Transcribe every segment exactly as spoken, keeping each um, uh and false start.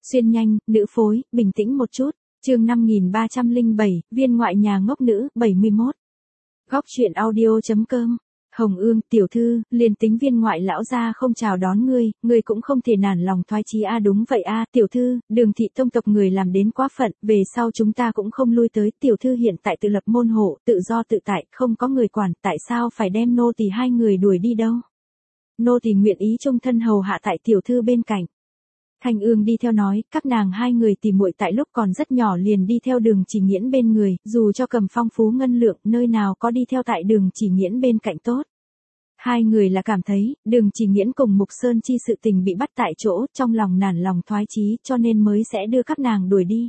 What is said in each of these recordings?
Xuyên nhanh, nữ phối, bình tĩnh một chút. Chương năm nghìn ba trăm lẻ bảy, viên ngoại nhà ngốc nữ, bảy mươi mốt. Góc truyện audio.com. Hồng Ương, tiểu thư, liền tính viên ngoại lão gia không chào đón ngươi, ngươi cũng không thể nản lòng thoái chí a. Đúng vậy a, tiểu thư, Đường thị tông tộc người làm đến quá phận, về sau chúng ta cũng không lui tới, tiểu thư hiện tại tự lập môn hộ, tự do tự tại, không có người quản, tại sao phải đem nô tỳ hai người đuổi đi đâu? Nô tỳ nguyện ý chung thân hầu hạ tại tiểu thư bên cạnh. Thanh Ương đi theo nói, các nàng hai người tỉ muội tại lúc còn rất nhỏ liền đi theo Đường Chỉ Nghiễn bên người, dù cho cầm phong phú ngân lượng, nơi nào có đi theo tại Đường Chỉ Nghiễn bên cạnh tốt. Hai người là cảm thấy, Đường Chỉ Nghiễn cùng Mục Sơn Chi sự tình bị bắt tại chỗ, trong lòng nản lòng thoái chí, cho nên mới sẽ đưa các nàng đuổi đi.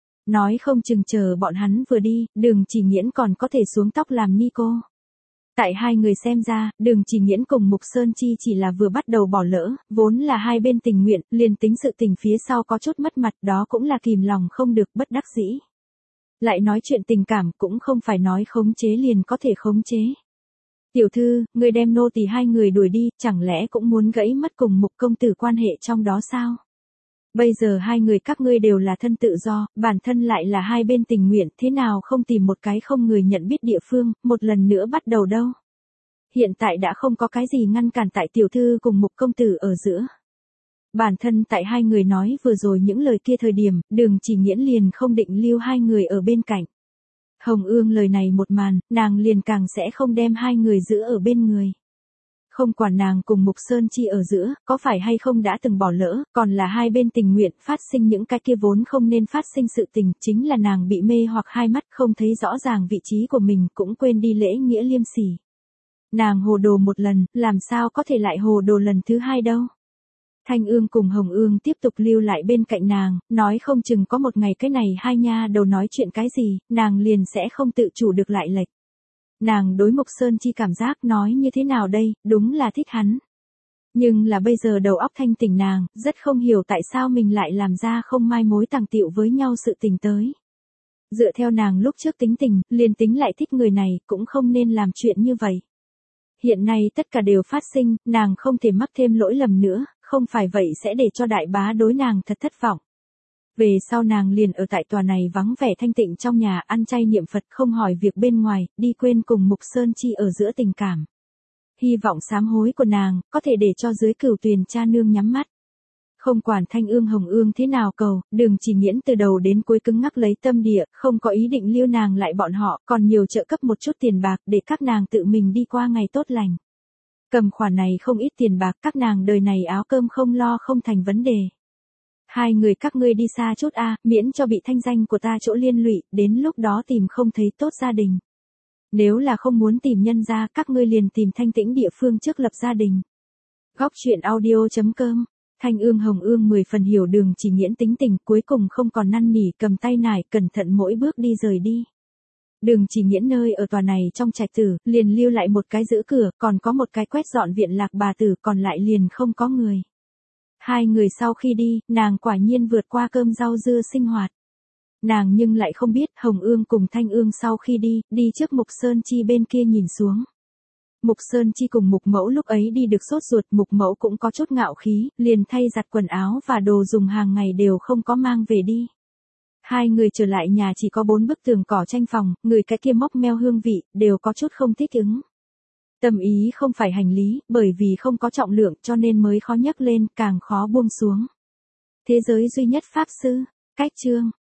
Nói không chừng chờ bọn hắn vừa đi, Đường Chỉ Nghiễn còn có thể xuống tóc làm ni cô. Tại hai người xem ra, Đường Chỉ Nghiễn cùng Mục Sơn Chi chỉ là vừa bắt đầu bỏ lỡ, vốn là hai bên tình nguyện, liền tính sự tình phía sau có chút mất mặt, đó cũng là kìm lòng không được, bất đắc dĩ. Lại nói chuyện tình cảm cũng không phải nói khống chế liền có thể khống chế. Tiểu thư, người đem nô tỳ hai người đuổi đi, chẳng lẽ cũng muốn gãy mất cùng Mục công tử quan hệ trong đó sao? Bây giờ hai người các ngươi đều là thân tự do, bản thân lại là hai bên tình nguyện, thế nào không tìm một cái không người nhận biết địa phương, một lần nữa bắt đầu đâu. Hiện tại đã không có cái gì ngăn cản tại tiểu thư cùng Mục công tử ở giữa. Bản thân tại hai người nói vừa rồi những lời kia thời điểm, Đường Chỉ Nghiễn liền không định lưu hai người ở bên cạnh. Hồng Ương lời này một màn, nàng liền càng sẽ không đem hai người giữ ở bên người. Không quản nàng cùng Mục Sơn Chi ở giữa, có phải hay không đã từng bỏ lỡ, còn là hai bên tình nguyện phát sinh những cái kia vốn không nên phát sinh sự tình, chính là nàng bị mê hoặc hai mắt không thấy rõ ràng vị trí của mình, cũng quên đi lễ nghĩa liêm sỉ. Nàng hồ đồ một lần, làm sao có thể lại hồ đồ lần thứ hai đâu. Thanh Ương cùng Hồng Ương tiếp tục lưu lại bên cạnh nàng, nói không chừng có một ngày cái này hai nha đầu nói chuyện cái gì, nàng liền sẽ không tự chủ được lại lệch. Nàng đối Mục Sơn Chi cảm giác nói như thế nào đây, đúng là thích hắn. Nhưng là bây giờ đầu óc thanh tỉnh nàng, rất không hiểu tại sao mình lại làm ra không mai mối tàng tiệu với nhau sự tình tới. Dựa theo nàng lúc trước tính tình, liền tính lại thích người này, cũng không nên làm chuyện như vậy. Hiện nay tất cả đều phát sinh, nàng không thể mắc thêm lỗi lầm nữa, không phải vậy sẽ để cho đại bá đối nàng thật thất vọng. Về sau nàng liền ở tại tòa này vắng vẻ thanh tịnh trong nhà, ăn chay niệm Phật, không hỏi việc bên ngoài, đi quên cùng Mục Sơn Chi ở giữa tình cảm. Hy vọng sám hối của nàng, có thể để cho dưới cửu tuyền cha nương nhắm mắt. Không quản Thanh Ương Hồng Ương thế nào cầu, Đường Chỉ Nghiễn từ đầu đến cuối cứng ngắc lấy tâm địa, không có ý định lưu nàng lại bọn họ, còn nhiều trợ cấp một chút tiền bạc để các nàng tự mình đi qua ngày tốt lành. Cầm khoản này không ít tiền bạc, các nàng đời này áo cơm không lo không thành vấn đề. Hai người các ngươi đi xa chút a, miễn cho bị thanh danh của ta chỗ liên lụy, đến lúc đó tìm không thấy tốt gia đình. Nếu là không muốn tìm nhân gia, các ngươi liền tìm thanh tĩnh địa phương trước lập gia đình. Góc truyện audio.com. Thanh Ương Hồng Ương mười phần hiểu Đường Chỉ Nghiễn tính tình, cuối cùng không còn năn nỉ, cầm tay nải cẩn thận mỗi bước đi rời đi. Đường Chỉ Nghiễn nơi ở tòa này trong trạch tử, liền lưu lại một cái giữ cửa, còn có một cái quét dọn viện lạc bà tử, còn lại liền không có người. Hai người sau khi đi, nàng quả nhiên vượt qua cơm rau dưa sinh hoạt. Nàng nhưng lại không biết, Hồng Ương cùng Thanh Ương sau khi đi, đi trước Mục Sơn Chi bên kia nhìn xuống. Mục Sơn Chi cùng Mục Mẫu lúc ấy đi được sốt ruột, Mục Mẫu cũng có chút ngạo khí, liền thay giặt quần áo và đồ dùng hàng ngày đều không có mang về đi. Hai người trở lại nhà chỉ có bốn bức tường cỏ tranh phòng, người cái kia mốc meo hương vị, đều có chút không thích ứng. Tâm ý không phải hành lý, bởi vì không có trọng lượng cho nên mới khó nhấc lên, càng khó buông xuống. Thế giới duy nhất pháp sư, cách chương.